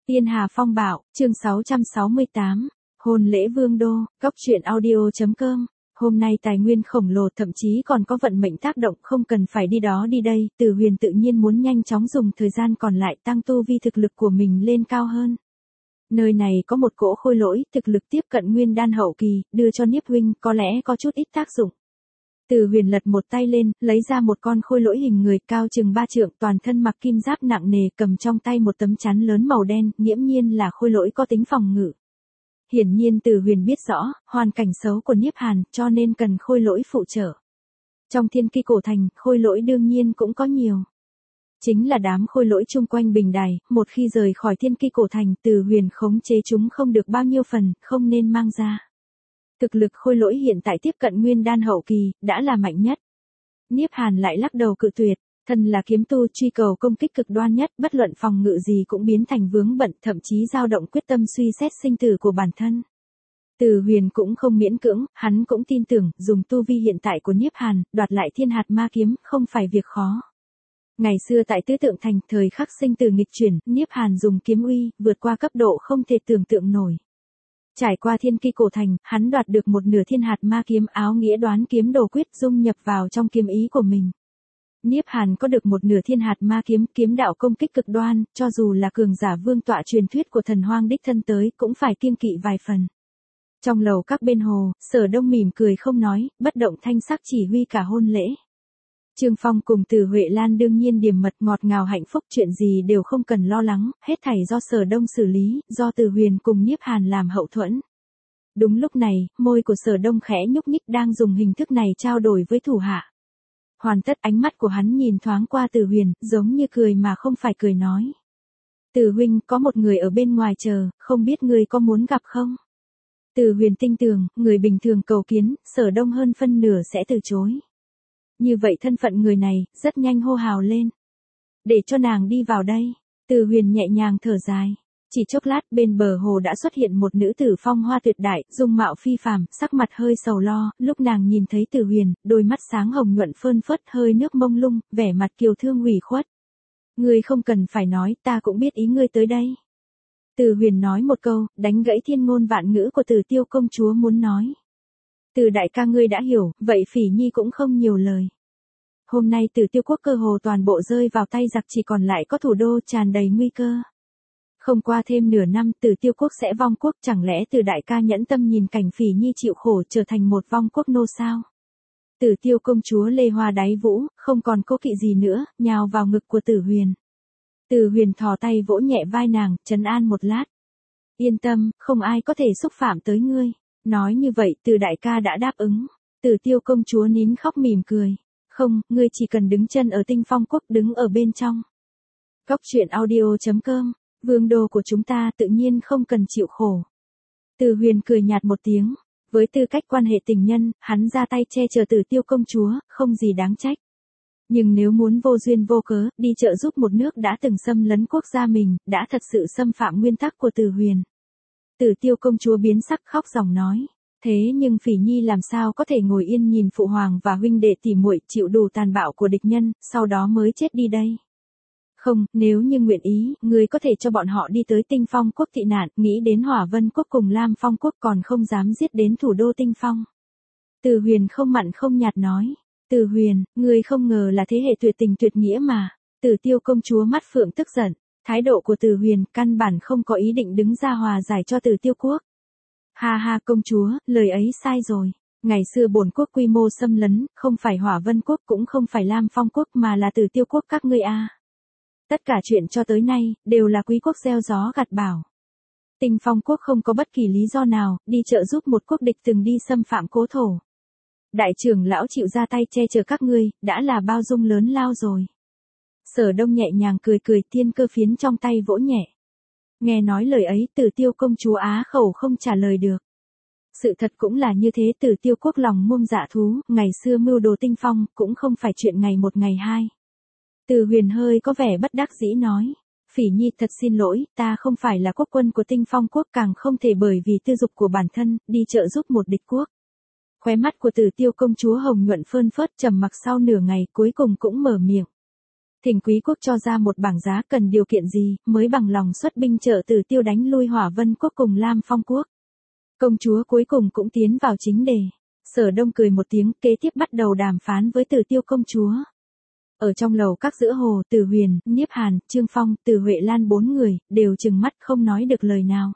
Tiên Hà Phong Bạo, chương 668, hôn lễ vương đô, góc truyện audio.com. Hôm nay tài nguyên khổng lồ thậm chí còn có vận mệnh tác động không cần phải đi đó đi đây, Từ Huyền tự nhiên muốn nhanh chóng dùng thời gian còn lại tăng tu vi thực lực của mình lên cao hơn. Nơi này có một cỗ khôi lỗi, thực lực tiếp cận nguyên đan hậu kỳ, đưa cho Niếp huynh có lẽ có chút ít tác dụng. Từ Huyền lật một tay lên, lấy ra một con khôi lỗi hình người cao chừng 3 trượng, toàn thân mặc kim giáp nặng nề, cầm trong tay một tấm chắn lớn màu đen, nghiễm nhiên là khôi lỗi có tính phòng ngự. Hiển nhiên Từ Huyền biết rõ hoàn cảnh xấu của Niếp Hàn, cho nên cần khôi lỗi phụ trợ. Trong Thiên Ki cổ thành, khôi lỗi đương nhiên cũng có nhiều. Chính là đám khôi lỗi chung quanh bình đài, một khi rời khỏi Thiên Ki cổ thành, Từ Huyền khống chế chúng không được bao nhiêu phần, không nên mang ra. Thực lực khôi lỗi hiện tại tiếp cận nguyên đan hậu kỳ, đã là mạnh nhất. Niếp Hàn lại lắc đầu cự tuyệt, thân là kiếm tu truy cầu công kích cực đoan nhất, bất luận phòng ngự gì cũng biến thành vướng bận, thậm chí dao động quyết tâm suy xét sinh tử của bản thân. Từ Huyền cũng không miễn cưỡng, hắn cũng tin tưởng, dùng tu vi hiện tại của Niếp Hàn, đoạt lại thiên hạt ma kiếm, không phải việc khó. Ngày xưa tại Tứ Tượng Thành, thời khắc sinh tử nghịch chuyển, Niếp Hàn dùng kiếm uy, vượt qua cấp độ không thể tưởng tượng nổi. Trải qua Thiên Ki cổ thành, hắn đoạt được một nửa thiên hạt ma kiếm, áo nghĩa đoán kiếm đồ quyết dung nhập vào trong kiếm ý của mình. Niếp Hàn có được một nửa thiên hạt ma kiếm, kiếm đạo công kích cực đoan, cho dù là cường giả vương tọa truyền thuyết của thần hoang đích thân tới, cũng phải kiêng kỵ vài phần. Trong lầu các bên hồ, Sở Đông mỉm cười không nói, bất động thanh sắc chỉ huy cả hôn lễ. Trương Phong cùng Từ Huệ Lan đương nhiên điềm mật ngọt ngào hạnh phúc, chuyện gì đều không cần lo lắng, hết thảy do Sở Đông xử lý, do Từ Huyền cùng Niếp Hàn làm hậu thuẫn. Đúng lúc này, môi của Sở Đông khẽ nhúc nhích, đang dùng hình thức này trao đổi với thủ hạ. Hoàn tất, ánh mắt của hắn nhìn thoáng qua Từ Huyền, giống như cười mà không phải cười nói. Từ huynh, có một người ở bên ngoài chờ, không biết ngươi có muốn gặp không? Từ Huyền tinh tường, người bình thường cầu kiến, Sở Đông hơn phân nửa sẽ từ chối. Như vậy thân phận người này, rất nhanh hô hào lên. Để cho nàng đi vào đây. Từ Huyền nhẹ nhàng thở dài. Chỉ chốc lát, bên bờ hồ đã xuất hiện một nữ tử phong hoa tuyệt đại, dung mạo phi phàm, sắc mặt hơi sầu lo, lúc nàng nhìn thấy Từ Huyền, đôi mắt sáng hồng nhuận phơn phớt, hơi nước mông lung, vẻ mặt kiều thương ủy khuất. Ngươi không cần phải nói, ta cũng biết ý ngươi tới đây. Từ Huyền nói một câu, đánh gãy thiên ngôn vạn ngữ của Từ Tiêu công chúa muốn nói. Từ đại ca ngươi đã hiểu, vậy Phỉ Nhi cũng không nhiều lời. Hôm nay Từ Tiêu quốc cơ hồ toàn bộ rơi vào tay giặc, chỉ còn lại có thủ đô tràn đầy nguy cơ. Không qua thêm nửa năm, Từ Tiêu quốc sẽ vong quốc, chẳng lẽ Từ đại ca nhẫn tâm nhìn cảnh Phỉ Nhi chịu khổ trở thành một vong quốc nô sao? Từ Tiêu công chúa lê hoa đáy vũ, không còn cố kỵ gì nữa, nhào vào ngực của Từ Huyền. Từ Huyền thò tay vỗ nhẹ vai nàng, trấn an một lát. Yên tâm, không ai có thể xúc phạm tới ngươi. Nói như vậy, Từ đại ca đã đáp ứng. Từ Tiêu công chúa nín khóc mỉm cười. Không, ngươi chỉ cần đứng chân ở Tinh Phong quốc, đứng ở bên trong. Góc truyện audio.com, vương đô của chúng ta tự nhiên không cần chịu khổ. Từ Huyền cười nhạt một tiếng. Với tư cách quan hệ tình nhân, hắn ra tay che chở Từ Tiêu công chúa, không gì đáng trách. Nhưng nếu muốn vô duyên vô cớ, đi trợ giúp một nước đã từng xâm lấn quốc gia mình, đã thật sự xâm phạm nguyên tắc của Từ Huyền. Từ Tiêu công chúa biến sắc khóc ròng nói. Thế nhưng Phỉ Nhi làm sao có thể ngồi yên nhìn phụ hoàng và huynh đệ tỉ muội chịu đủ tàn bạo của địch nhân, sau đó mới chết đi đây. Không, nếu như nguyện ý, ngươi có thể cho bọn họ đi tới Tinh Phong quốc tị nạn, nghĩ đến Hỏa Vân quốc cùng Lam Phong quốc còn không dám giết đến thủ đô Tinh Phong. Từ Huyền không mặn không nhạt nói. Từ Huyền, ngươi không ngờ là thế hệ tuyệt tình tuyệt nghĩa mà. Từ Tiêu công chúa mắt phượng tức giận. Thái độ của Từ Huyền căn bản không có ý định đứng ra hòa giải cho Từ Tiêu quốc. Ha ha công chúa, lời ấy sai rồi. Ngày xưa bổn quốc quy mô xâm lấn, không phải Hỏa Vân quốc cũng không phải Lam Phong quốc mà là Từ Tiêu quốc các ngươi a. Tất cả chuyện cho tới nay, đều là quý quốc gieo gió gặt bão. Tinh Phong quốc không có bất kỳ lý do nào, đi trợ giúp một quốc địch từng đi xâm phạm cố thổ. Đại trưởng lão chịu ra tay che chở các ngươi, đã là bao dung lớn lao rồi. Sở Đông nhẹ nhàng cười cười, tiên cơ phiến trong tay vỗ nhẹ. Nghe nói lời ấy, Từ Tiêu công chúa á khẩu không trả lời được. Sự thật cũng là như thế, Từ Tiêu quốc lòng muông dạ thú, ngày xưa mưu đồ Tinh Phong, cũng không phải chuyện ngày một ngày hai. Từ Huyền hơi có vẻ bất đắc dĩ nói. Phỉ Nhi thật xin lỗi, ta không phải là quốc quân của Tinh Phong quốc, càng không thể bởi vì tư dục của bản thân, đi trợ giúp một địch quốc. Khóe mắt của Từ Tiêu công chúa hồng nhuận phơn phớt, trầm mặc sau nửa ngày, cuối cùng cũng mở miệng. Thỉnh quý quốc cho ra một bảng giá cần điều kiện gì, mới bằng lòng xuất binh trợ Tử Tiêu đánh lui Hỏa Vân quốc cùng Lam Phong quốc. Công chúa cuối cùng cũng tiến vào chính đề. Sở Đông cười một tiếng, kế tiếp bắt đầu đàm phán với Tử Tiêu công chúa. Ở trong lầu các giữa hồ, Từ Huyền, Niếp Hàn, Trương Phong, Từ Huệ Lan 4 người, đều trừng mắt không nói được lời nào.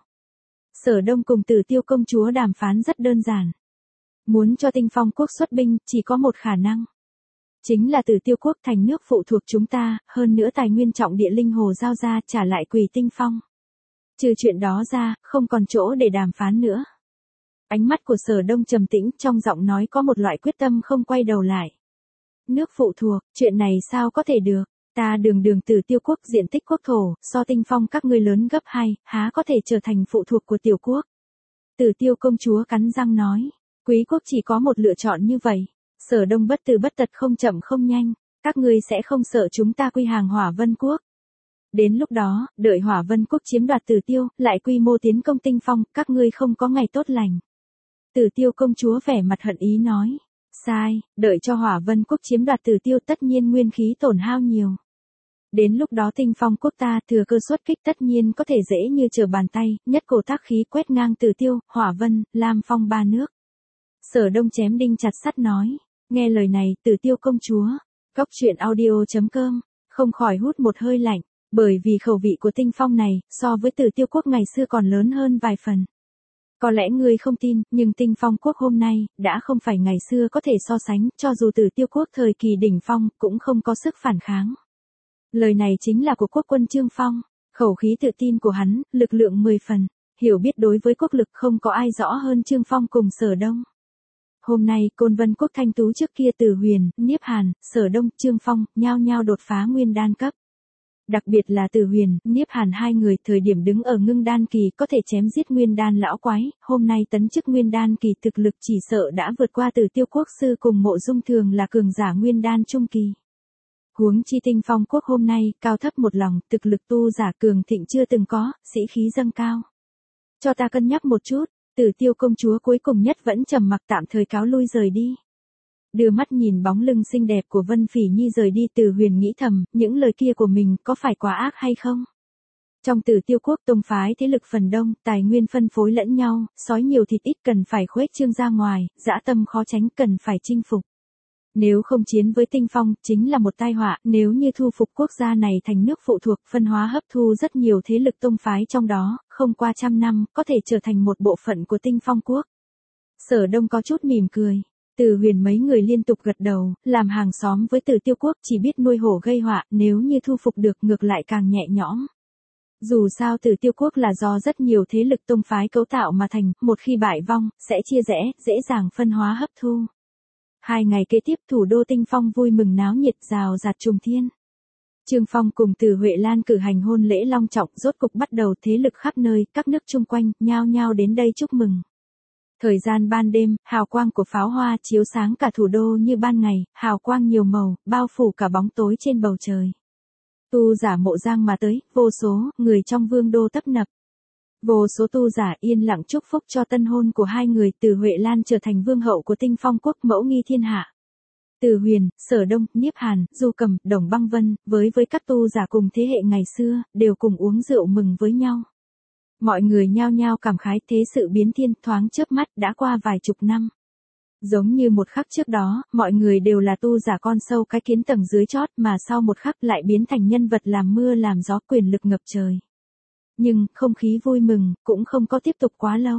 Sở Đông cùng Tử Tiêu công chúa đàm phán rất đơn giản. Muốn cho Tinh Phong quốc xuất binh, chỉ có một khả năng. Chính là Tử Tiêu quốc thành nước phụ thuộc chúng ta, hơn nữa tài nguyên trọng địa linh hồ giao ra trả lại Quỳ Tinh Phong. Trừ chuyện đó ra, không còn chỗ để đàm phán nữa. Ánh mắt của Sở Đông trầm tĩnh, trong giọng nói có một loại quyết tâm không quay đầu lại. Nước phụ thuộc, chuyện này sao có thể được? Ta đường Tử Tiêu quốc diện tích quốc thổ, so Tinh Phong các ngươi lớn gấp 2, há có thể trở thành phụ thuộc của tiểu quốc? Tử Tiêu công chúa cắn răng nói, quý quốc chỉ có một lựa chọn như vậy. Sở Đông bất từ bất tật không chậm không nhanh, các ngươi sẽ không sợ chúng ta quy hàng Hỏa Vân quốc. Đến lúc đó, đợi Hỏa Vân quốc chiếm đoạt Tử Tiêu, lại quy mô tiến công Tinh Phong, các ngươi không có ngày tốt lành. Tử Tiêu công chúa vẻ mặt hận ý nói, sai, đợi cho Hỏa Vân quốc chiếm đoạt Tử Tiêu tất nhiên nguyên khí tổn hao nhiều. Đến lúc đó Tinh Phong quốc ta thừa cơ xuất kích tất nhiên có thể dễ như trở bàn tay, nhất cổ tác khí quét ngang Tử Tiêu, Hỏa Vân, Lam Phong 3 nước. Sở Đông chém đinh chặt sắt nói, nghe lời này, Tử Tiêu công chúa, Cóc Truyện Audio.com, không khỏi hút một hơi lạnh, bởi vì khẩu vị của Tinh Phong này, so với Tử Tiêu quốc ngày xưa còn lớn hơn vài phần. Có lẽ ngươi không tin, nhưng Tinh Phong quốc hôm nay, đã không phải ngày xưa có thể so sánh, cho dù Tử Tiêu quốc thời kỳ đỉnh phong, cũng không có sức phản kháng. Lời này chính là của quốc quân Trương Phong, khẩu khí tự tin của hắn, lực lượng 10 phần, hiểu biết đối với quốc lực không có ai rõ hơn Trương Phong cùng Sở Đông. Hôm nay, Côn Vân quốc thanh tú trước kia Từ Huyền, Niếp Hàn, Sở Đông, Trương Phong, nhao nhao đột phá nguyên đan cấp. Đặc biệt là Từ Huyền, Niếp Hàn hai người thời điểm đứng ở ngưng đan kỳ có thể chém giết nguyên đan lão quái, hôm nay tấn chức nguyên đan kỳ thực lực chỉ sợ đã vượt qua Tử Tiêu quốc sư cùng Mộ Dung thường là cường giả nguyên đan trung kỳ. Huống chi Tinh Phong quốc hôm nay, cao thấp một lòng, thực lực tu giả cường thịnh chưa từng có, sĩ khí dâng cao. Cho ta cân nhắc một chút, Tử Tiêu công chúa cuối cùng nhất vẫn trầm mặc tạm thời cáo lui rời đi. Đưa mắt nhìn bóng lưng xinh đẹp của Vân Phỉ Nhi rời đi, Từ Huyền nghĩ thầm, những lời kia của mình có phải quá ác hay không? Trong Tử Tiêu quốc tông phái thế lực phần đông, tài nguyên phân phối lẫn nhau, sói nhiều thịt ít cần phải khuếch trương ra ngoài, dã tâm khó tránh cần phải chinh phục. Nếu không chiến với Tinh Phong, chính là một tai họa, nếu như thu phục quốc gia này thành nước phụ thuộc, phân hóa hấp thu rất nhiều thế lực tông phái trong đó, không qua 100 năm, có thể trở thành một bộ phận của Tinh Phong quốc. Sở Đông có chút mỉm cười. Từ Huyền mấy người liên tục gật đầu, làm hàng xóm với Tử Tiêu quốc chỉ biết nuôi hổ gây họa, nếu như thu phục được ngược lại càng nhẹ nhõm. Dù sao Tử Tiêu quốc là do rất nhiều thế lực tông phái cấu tạo mà thành, một khi bại vong, sẽ chia rẽ, dễ dàng phân hóa hấp thu. 2 ngày kế tiếp thủ đô Tinh Phong vui mừng náo nhiệt rào rạt trùng thiên. Trương Phong cùng Từ Huệ Lan cử hành hôn lễ long trọng, rốt cục bắt đầu, thế lực khắp nơi, các nước chung quanh, nhao nhao đến đây chúc mừng. Thời gian ban đêm, hào quang của pháo hoa chiếu sáng cả thủ đô như ban ngày, hào quang nhiều màu, bao phủ cả bóng tối trên bầu trời. Tu giả Mộ Giang mà tới, vô số, người trong vương đô tấp nập. Vô số tu giả yên lặng chúc phúc cho tân hôn của hai người, Từ Huệ Lan trở thành vương hậu của Tinh Phong quốc, mẫu nghi thiên hạ. Từ Huyền, Sở Đông, Niếp Hàn, Du Cầm, Đồng Băng Vân, với các tu giả cùng thế hệ ngày xưa, đều cùng uống rượu mừng với nhau. Mọi người nhao nhao cảm khái, thế sự biến thiên, thoáng chớp mắt đã qua vài chục năm. Giống như một khắc trước đó, mọi người đều là tu giả con sâu cái kiến tầng dưới chót, mà sau một khắc lại biến thành nhân vật làm mưa làm gió, quyền lực ngập trời. Nhưng, không khí vui mừng, cũng không có tiếp tục quá lâu.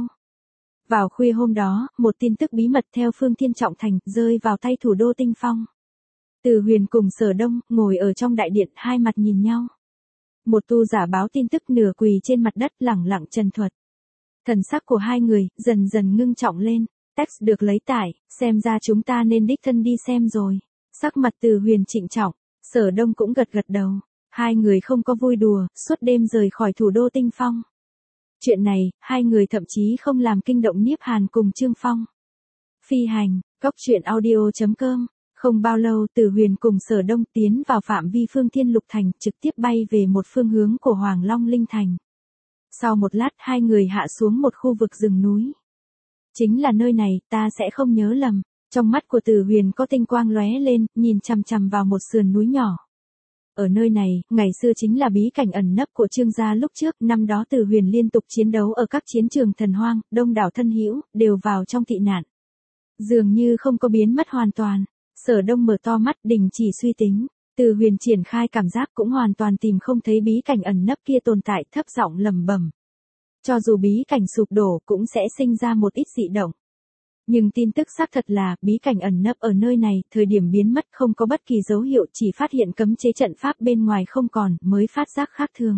Vào khuya hôm đó, một tin tức bí mật theo Phương Thiên Trọng Thành, rơi vào tay thủ đô Tinh Phong. Từ Huyền cùng Sở Đông, ngồi ở trong đại điện, hai mặt nhìn nhau. Một tu giả báo tin tức nửa quỳ trên mặt đất lẳng lặng trần thuật. Thần sắc của hai người, dần dần ngưng trọng lên. Text được lấy tải, xem ra chúng ta nên đích thân đi xem rồi. Sắc mặt Từ Huyền trịnh trọng, Sở Đông cũng gật gật đầu. Hai người không có vui đùa, suốt đêm rời khỏi thủ đô Tinh Phong. Chuyện này, hai người thậm chí không làm kinh động Niếp Hàn cùng Trương Phong. Phi hành, Cóc Truyện Audio.com. Không bao lâu, Từ Huyền cùng Sở Đông tiến vào phạm vi Phương Thiên Lục Thành, trực tiếp bay về một phương hướng của Hoàng Long Linh Thành. Sau một lát, hai người hạ xuống một khu vực rừng núi. Chính là nơi này, ta sẽ không nhớ lầm. Trong mắt của Từ Huyền có tinh quang lóe lên, nhìn chằm chằm vào một sườn núi nhỏ. Ở nơi này, ngày xưa chính là bí cảnh ẩn nấp của Trương gia lúc trước, năm đó Từ Huyền liên tục chiến đấu ở các chiến trường thần hoang, đông đảo thân hữu đều vào trong tị nạn. Dường như không có biến mất hoàn toàn. Sở Đông mở to mắt, đình chỉ suy tính. Từ Huyền triển khai cảm giác cũng hoàn toàn tìm không thấy bí cảnh ẩn nấp kia tồn tại, thấp giọng lẩm bẩm. Cho dù bí cảnh sụp đổ cũng sẽ sinh ra một ít dị động. Nhưng tin tức xác thật là, bí cảnh ẩn nấp ở nơi này, thời điểm biến mất không có bất kỳ dấu hiệu, chỉ phát hiện cấm chế trận pháp bên ngoài không còn, mới phát giác khác thường.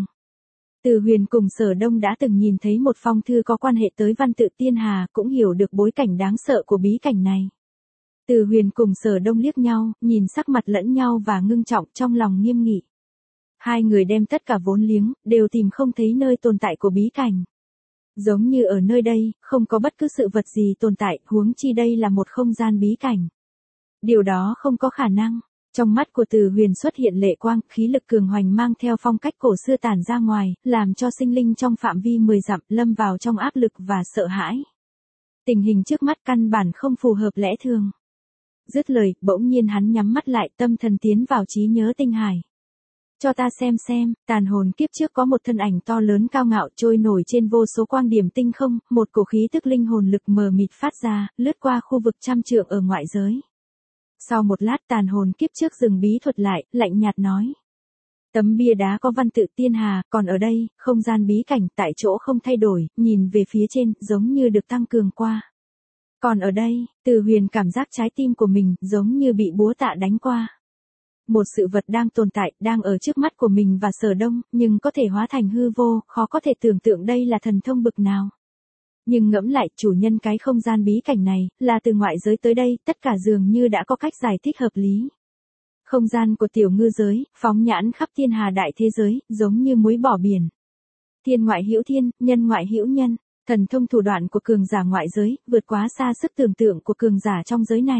Từ Huyền cùng Sở Đông đã từng nhìn thấy một phong thư có quan hệ tới văn tự Tiên Hà, cũng hiểu được bối cảnh đáng sợ của bí cảnh này. Từ Huyền cùng Sở Đông liếc nhau, nhìn sắc mặt lẫn nhau và ngưng trọng, trong lòng nghiêm nghị. Hai người đem tất cả vốn liếng, đều tìm không thấy nơi tồn tại của bí cảnh. Giống như ở nơi đây, không có bất cứ sự vật gì tồn tại, huống chi đây là một không gian bí cảnh. Điều đó không có khả năng. Trong mắt của Từ Huyền xuất hiện lệ quang, khí lực cường hoành mang theo phong cách cổ xưa tản ra ngoài, làm cho sinh linh trong phạm vi 10 dặm lâm vào trong áp lực và sợ hãi. Tình hình trước mắt căn bản không phù hợp lẽ thường. Dứt lời, bỗng nhiên hắn nhắm mắt lại, tâm thần tiến vào trí nhớ tinh hải. Cho ta xem, tàn hồn kiếp trước có một thân ảnh to lớn cao ngạo trôi nổi trên vô số quang điểm tinh không, một cổ khí tức linh hồn lực mờ mịt phát ra, lướt qua khu vực trăm trượng ở ngoại giới. Sau một lát tàn hồn kiếp trước dừng bí thuật lại, lạnh nhạt nói. Tấm bia đá có văn tự Tiên Hà, còn ở đây, không gian bí cảnh tại chỗ không thay đổi, nhìn về phía trên, giống như được tăng cường qua. Còn ở đây, Từ Huyền cảm giác trái tim của mình, giống như bị búa tạ đánh qua. Một sự vật đang tồn tại, đang ở trước mắt của mình và Sở Đông, nhưng có thể hóa thành hư vô, khó có thể tưởng tượng đây là thần thông bực nào. Nhưng ngẫm lại, chủ nhân cái không gian bí cảnh này, là từ ngoại giới tới đây, tất cả dường như đã có cách giải thích hợp lý. Không gian của tiểu ngư giới, phóng nhãn khắp thiên hà đại thế giới, giống như muối bỏ biển. Thiên ngoại hữu thiên, nhân ngoại hữu nhân, thần thông thủ đoạn của cường giả ngoại giới, vượt quá xa sức tưởng tượng của cường giả trong giới này.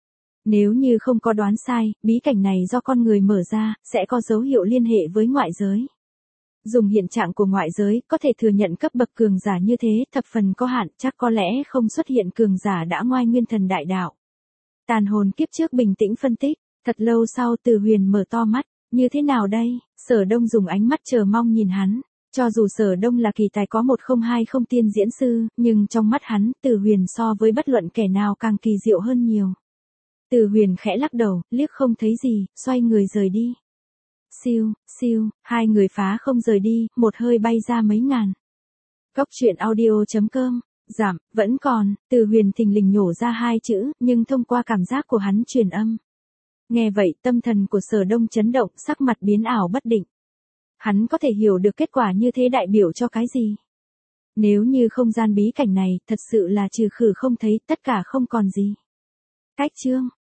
Nếu như không có đoán sai, bí cảnh này do con người mở ra, sẽ có dấu hiệu liên hệ với ngoại giới. Dùng hiện trạng của ngoại giới, có thể thừa nhận cấp bậc cường giả như thế, thập phần có hạn, chắc có lẽ không xuất hiện cường giả đã ngoai nguyên thần đại đạo. Tàn hồn kiếp trước bình tĩnh phân tích, thật lâu sau Từ Huyền mở to mắt, như thế nào đây? Sở Đông dùng ánh mắt chờ mong nhìn hắn. Cho dù Sở Đông là kỳ tài có 102 không tiên diễn sư, nhưng trong mắt hắn, Từ Huyền so với bất luận kẻ nào càng kỳ diệu hơn nhiều. Từ Huyền khẽ lắc đầu, liếc không thấy gì, xoay người rời đi. Siêu, hai người phá không rời đi, một hơi bay ra mấy ngàn. Góc truyện audio.com, giảm, vẫn còn, Từ Huyền thình lình nhổ ra hai chữ, nhưng thông qua cảm giác của hắn truyền âm. Nghe vậy, tâm thần của Sở Đông chấn động, sắc mặt biến ảo bất định. Hắn có thể hiểu được kết quả như thế đại biểu cho cái gì? Nếu như không gian bí cảnh này, thật sự là trừ khử không thấy, tất cả không còn gì. Cách chương